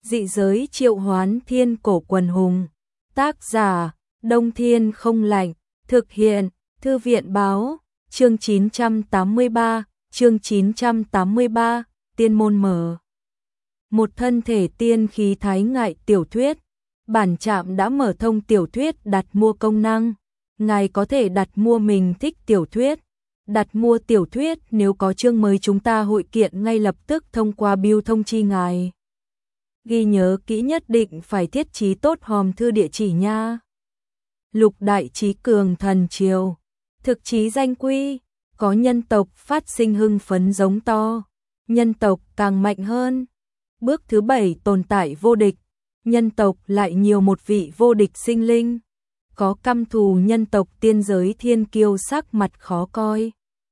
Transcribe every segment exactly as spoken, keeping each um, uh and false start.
Dị giới triệu hoán thiên cổ quần hùng. Tác giả, Đông Thiên không lạnh. Thực hiện, Thư viện báo. Chương chín trăm tám mươi ba, chương chín trăm tám mươi ba, tiên môn mở. Một thân thể tiên khí thái ngại tiểu thuyết. Bản trạm đã mở thông tiểu thuyết đặt mua công năng. Ngài có thể đặt mua mình thích tiểu thuyết. Đặt mua tiểu thuyết nếu có chương mới chúng ta hội kiện ngay lập tức thông qua bưu thông chi ngài. Ghi nhớ kỹ nhất định phải thiết trí tốt hòm thư địa chỉ nha. Lục đại trí cường thần triều. Thực chí danh quy, có nhân tộc phát sinh hưng phấn giống to. Nhân tộc càng mạnh hơn. Bước thứ bảy tồn tại vô địch. Nhân tộc lại nhiều một vị vô địch sinh linh. Có căm thù nhân tộc tiên giới thiên kiêu sắc mặt khó coi.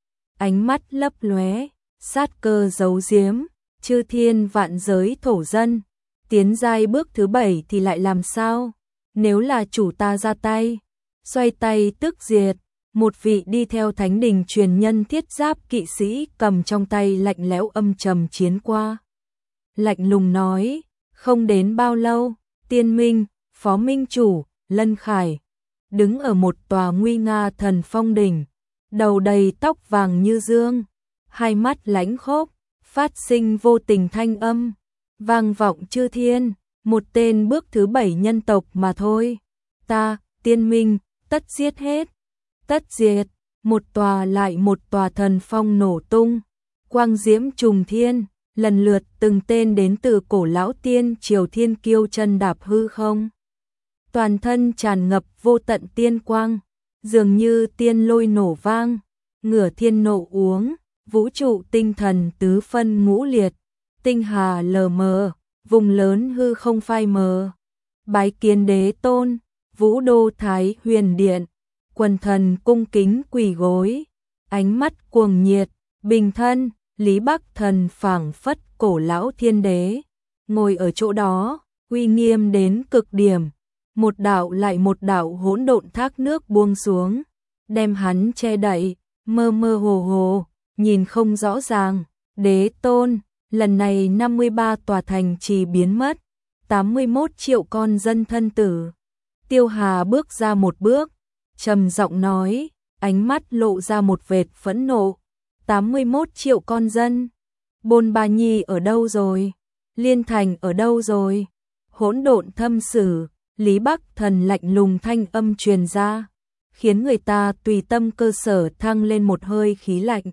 Ánh mắt lấp lóe, sát cơ giấu giếm, chư thiên vạn giới thổ dân. Tiến giai bước thứ bảy thì lại làm sao? Nếu là chủ ta ra tay, xoay tay tức diệt. Một vị đi theo thánh đình truyền nhân thiết giáp kỵ sĩ cầm trong tay lạnh lẽo âm trầm chiến qua. Lạnh lùng nói, không đến bao lâu, Tiên Minh, Phó Minh Chủ, Lân Khải, đứng ở một tòa nguy nga thần phong đỉnh, đầu đầy tóc vàng như dương, hai mắt lãnh khốc, phát sinh vô tình thanh âm, vang vọng chư thiên, một tên bước thứ bảy nhân tộc mà thôi. Ta, Tiên Minh, tất giết hết. Tất diệt, một tòa lại một tòa thần phong nổ tung, quang diễm trùng thiên, lần lượt từng tên đến từ cổ lão tiên triều thiên kiêu chân đạp hư không. Toàn thân tràn ngập vô tận tiên quang, dường như tiên lôi nổ vang, ngửa thiên nộ uống, vũ trụ tinh thần tứ phân ngũ liệt, tinh hà lờ mờ, vùng lớn hư không phai mờ. Bái kiến đế tôn, Vũ Đô Thái Huyền Điện. Quần thần cung kính quỳ gối, ánh mắt cuồng nhiệt, bình thân, Lý Bắc Thần phảng phất cổ lão thiên đế, ngồi ở chỗ đó, uy nghiêm đến cực điểm, một đạo lại một đạo hỗn độn thác nước buông xuống, đem hắn che đậy, mơ mơ hồ hồ, nhìn không rõ ràng. Đế tôn, lần này năm mươi ba tòa thành trì biến mất, tám mươi mốt triệu con dân thân tử. Tiêu Hà bước ra một bước, trầm giọng nói, ánh mắt lộ ra một vệt phẫn nộ. tám mươi mốt triệu con dân. Bôn Ba Nhi ở đâu rồi? Liên Thành ở đâu rồi? Hỗn độn thâm sử, Lý Bắc Thần lạnh lùng thanh âm truyền ra, khiến người ta tùy tâm cơ sở thăng lên một hơi khí lạnh.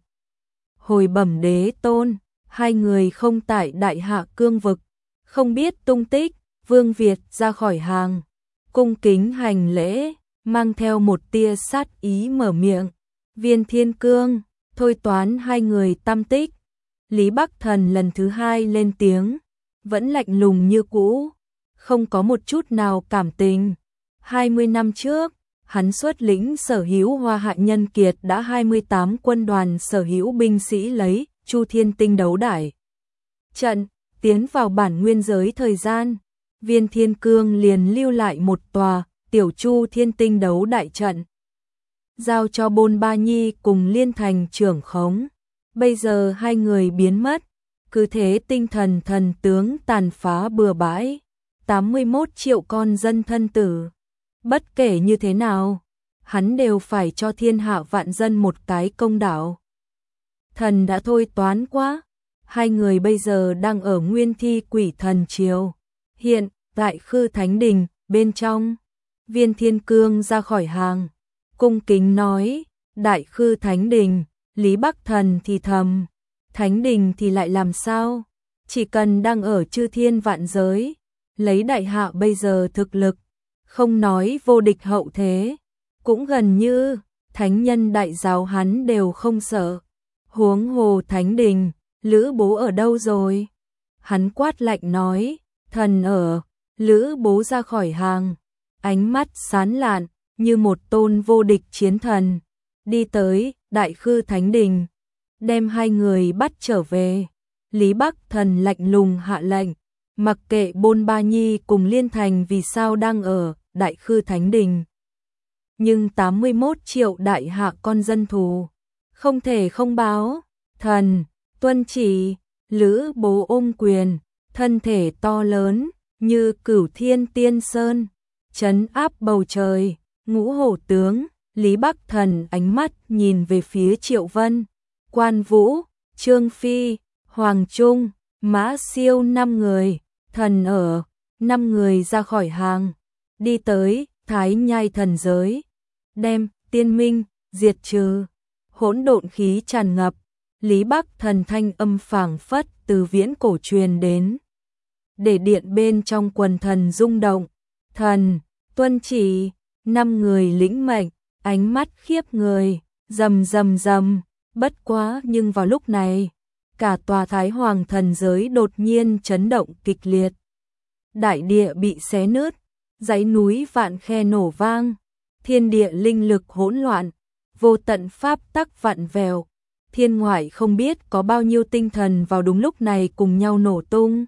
Hồi bẩm đế tôn, hai người không tại Đại Hạ cương vực, không biết tung tích. Vương Việt ra khỏi hàng, cung kính hành lễ, mang theo một tia sát ý mở miệng. Viên Thiên Cương, thôi toán hai người tâm tích. Lý Bắc Thần lần thứ hai lên tiếng, vẫn lạnh lùng như cũ, không có một chút nào cảm tình. hai mươi năm trước, hắn xuất lĩnh sở hữu Hoa Hạ nhân kiệt đã hai mươi tám quân đoàn sở hữu binh sĩ lấy Chu Thiên Tinh đấu đải trận, tiến vào bản nguyên giới thời gian. Viên Thiên Cương liền lưu lại một tòa Tiểu Chu Thiên Tinh đấu đại trận, giao cho Bôn Ba Nhi cùng Liên Thành trưởng khống. Bây giờ hai người biến mất, cứ thế tinh thần thần tướng tàn phá bừa bãi, tám mươi mốt triệu con dân thân tử. Bất kể như thế nào, hắn đều phải cho thiên hạ vạn dân một cái công đạo. Thần đã thôi toán quá, hai người bây giờ đang ở Nguyên Thi Quỷ Thần Triều, hiện tại Khư Thánh Đình bên trong. Viên Thiên Cương ra khỏi hàng, cung kính nói, Đại Khư Thánh Đình. Lý Bắc Thần thì thầm, Thánh Đình thì lại làm sao? Chỉ cần đang ở chư thiên vạn giới, lấy Đại Hạ bây giờ thực lực, không nói vô địch hậu thế, cũng gần như thánh nhân đại giáo hắn đều không sợ. Huống hồ Thánh Đình, Lữ Bố ở đâu rồi? Hắn quát lạnh nói, thần ở. Lữ Bố ra khỏi hàng, ánh mắt sáng lạn như một tôn vô địch chiến thần, đi tới Đại Khư Thánh Đình, đem hai người bắt trở về. Lý Bắc Thần lạnh lùng hạ lệnh, mặc kệ Bôn Ba Nhi cùng Liên Thành vì sao đang ở Đại Khư Thánh Đình, nhưng tám mươi mốt triệu Đại Hạ con dân thù, không thể không báo. Thần, tuân chỉ. Lữ Bố ôm quyền, thân thể to lớn, như Cửu Thiên Tiên Sơn, trấn áp bầu trời, Ngũ Hổ tướng, Lý Bắc Thần ánh mắt nhìn về phía Triệu Vân, Quan Vũ, Trương Phi, Hoàng Trung, Mã Siêu năm người, thần ở, năm người ra khỏi hàng, đi tới Thái Nhai thần giới, đem tiên minh diệt trừ, hỗn độn khí tràn ngập, Lý Bắc Thần thanh âm phảng phất từ viễn cổ truyền đến, để điện bên trong quần thần rung động, thần, tuân chỉ, năm người lĩnh mệnh, ánh mắt khiếp người, rầm rầm rầm, bất quá nhưng vào lúc này, cả tòa Thái Hoàng thần giới đột nhiên chấn động kịch liệt. Đại địa bị xé nứt, dãy núi vạn khe nổ vang, thiên địa linh lực hỗn loạn, vô tận pháp tắc vặn vẹo, thiên ngoại không biết có bao nhiêu tinh thần vào đúng lúc này cùng nhau nổ tung.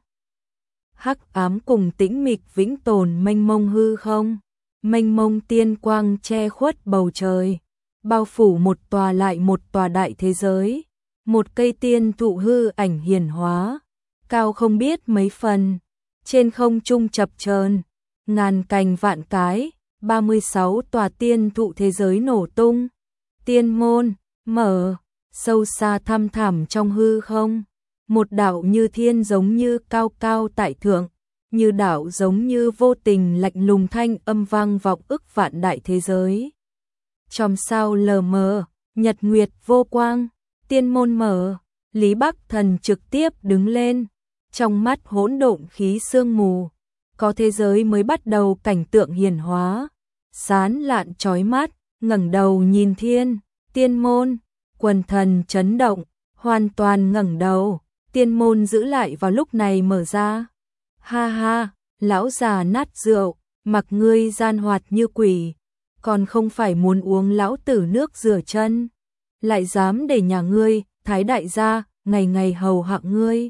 Hắc ám cùng tĩnh mịch vĩnh tồn mênh mông hư không, mênh mông tiên quang che khuất bầu trời, bao phủ một tòa lại một tòa đại thế giới, một cây tiên thụ hư ảnh hiển hóa, cao không biết mấy phần, trên không trung chập chờn, ngàn cành vạn cái, ba mươi sáu tòa tiên thụ thế giới nổ tung, tiên môn mở, sâu xa thăm thẳm trong hư không, một đạo như thiên giống như cao cao tại thượng, như đạo giống như vô tình lạnh lùng thanh âm vang vọng ức vạn đại thế giới. Chòm sao lờ mờ, nhật nguyệt vô quang, tiên môn mở, Lý Bắc Thần trực tiếp đứng lên, trong mắt hỗn độn khí sương mù, có thế giới mới bắt đầu cảnh tượng hiển hóa, sán lạn chói mắt, ngẩng đầu nhìn thiên, tiên môn, quần thần chấn động, hoàn toàn ngẩng đầu, tiên môn giữ lại vào lúc này mở ra. Ha ha, lão già nát rượu, mặc ngươi gian hoạt như quỷ, còn không phải muốn uống lão tử nước rửa chân, lại dám để nhà ngươi, Thái đại gia, ngày ngày hầu hạ ngươi.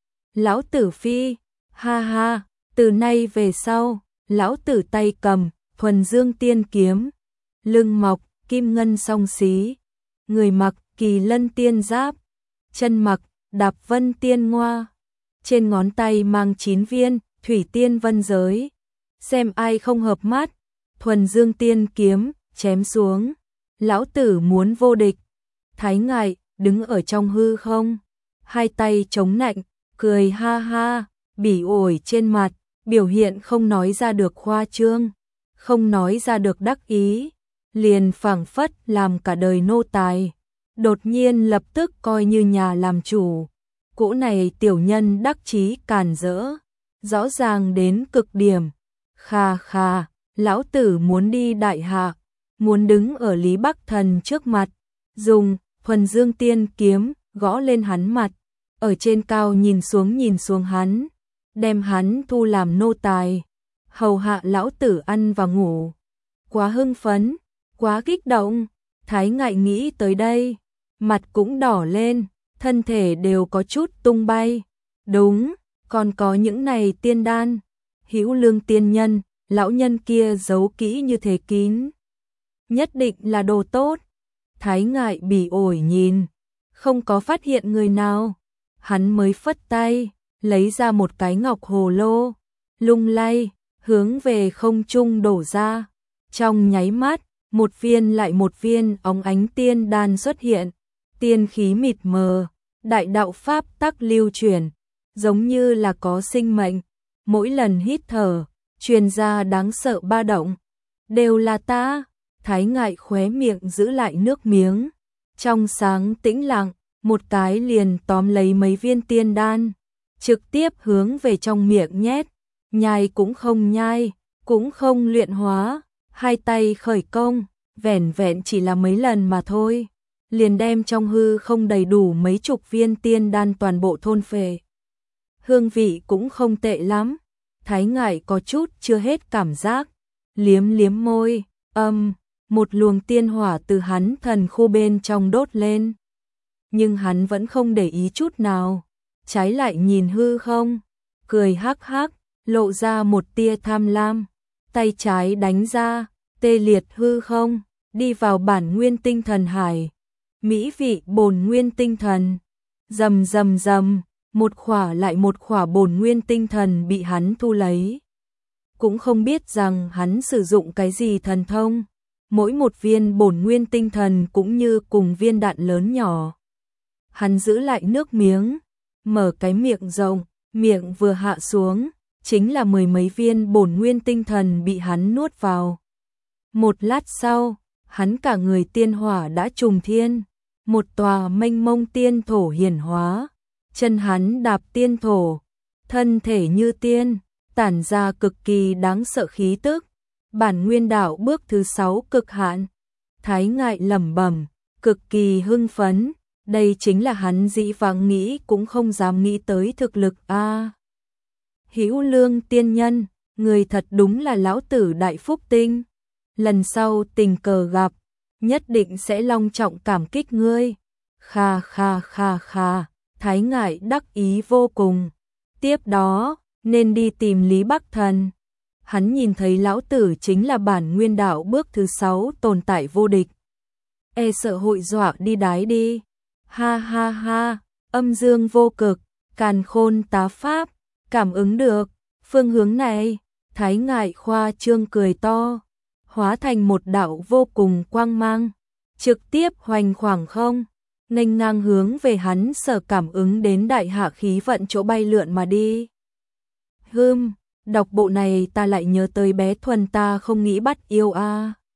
Lão tử phi, ha ha, từ nay về sau, lão tử tay cầm, thuần dương tiên kiếm, lưng mọc, kim ngân song xí, người mặc, kỳ lân tiên giáp, chân mặc, đạp vân tiên ngoa, trên ngón tay mang chín viên, thủy tiên vân giới, xem ai không hợp mắt, thuần dương tiên kiếm, chém xuống, lão tử muốn vô địch, Thái ngại, đứng ở trong hư không, hai tay chống nạnh, cười ha ha, bỉ ổi trên mặt, biểu hiện không nói ra được khoa trương, không nói ra được đắc ý, liền phảng phất làm cả đời nô tài, đột nhiên lập tức coi như nhà làm chủ. Cỗ này tiểu nhân đắc chí càn rỡ, rõ ràng đến cực điểm. Kha kha, lão tử muốn đi đại hạ, muốn đứng ở Lý Bắc Thần trước mặt, dùng thuần dương tiên kiếm gõ lên hắn mặt, ở trên cao nhìn xuống nhìn xuống hắn, đem hắn thu làm nô tài, hầu hạ lão tử ăn và ngủ. Quá hưng phấn, quá kích động, Thái ngại nghĩ tới đây, mặt cũng đỏ lên, thân thể đều có chút tung bay. Đúng, còn có những này tiên đan, Hữu Lương tiên nhân, lão nhân kia giấu kỹ như thế kín, nhất định là đồ tốt. Thái ngại bỉ ổi nhìn, không có phát hiện người nào, hắn mới phất tay, lấy ra một cái ngọc hồ lô, lung lay, hướng về không trung đổ ra. Trong nháy mắt, một viên lại một viên óng ánh tiên đan xuất hiện, tiên khí mịt mờ, đại đạo pháp tắc lưu chuyển, giống như là có sinh mệnh, mỗi lần hít thở, truyền ra đáng sợ ba động. Đều là ta, Thái ngại khóe miệng giữ lại nước miếng, trong sáng tĩnh lặng, một cái liền tóm lấy mấy viên tiên đan, trực tiếp hướng về trong miệng nhét, nhai cũng không nhai, cũng không luyện hóa, hai tay khởi công, vẻn vẹn chỉ là mấy lần mà thôi, liền đem trong hư không đầy đủ mấy chục viên tiên đan toàn bộ thôn phệ. Hương vị cũng không tệ lắm, Thái ngại có chút chưa hết cảm giác, liếm liếm môi, âm, một luồng tiên hỏa từ hắn thần khu bên trong đốt lên. Nhưng hắn vẫn không để ý chút nào, trái lại nhìn hư không, cười hắc hắc, lộ ra một tia tham lam, tay trái đánh ra, tê liệt hư không, đi vào bản nguyên tinh thần hải, mỹ vị bổn nguyên tinh thần, rầm rầm rầm, một khỏa lại một khỏa bổn nguyên tinh thần bị hắn thu lấy. Cũng không biết rằng hắn sử dụng cái gì thần thông, mỗi một viên bổn nguyên tinh thần cũng như cùng viên đạn lớn nhỏ. Hắn giữ lại nước miếng, mở cái miệng rộng, miệng vừa hạ xuống, chính là mười mấy viên bổn nguyên tinh thần bị hắn nuốt vào. Một lát sau, hắn cả người tiên hỏa đã trùng thiên, một tòa mênh mông tiên thổ hiển hóa, chân hắn đạp tiên thổ, thân thể như tiên, tản ra cực kỳ đáng sợ khí tức. Bản nguyên đạo bước thứ sáu cực hạn. Thái Ngại lẩm bẩm, cực kỳ hưng phấn, đây chính là hắn dĩ vãng nghĩ cũng không dám nghĩ tới thực lực a. À, Hữu Lương tiên nhân, người thật đúng là lão tử đại phúc tinh. Lần sau tình cờ gặp, nhất định sẽ long trọng cảm kích ngươi. Kha kha kha kha, Thái Ngại đắc ý vô cùng. Tiếp đó, nên đi tìm Lý Bắc Thần. Hắn nhìn thấy lão tử chính là bản nguyên đạo bước thứ sáu tồn tại vô địch. E sợ hội dọa đi đái đi. Ha ha ha, âm dương vô cực, càn khôn tá pháp, cảm ứng được, phương hướng này, Thái Ngại khoa trương cười to, hóa thành một đạo vô cùng quang mang, trực tiếp hoành khoảng không, nghênh ngang hướng về hắn sở cảm ứng đến đại hạ khí vận chỗ bay lượn mà đi. Hừm, đọc bộ này ta lại nhớ tới bé Thuần ta không nghĩ bắt yêu a. À.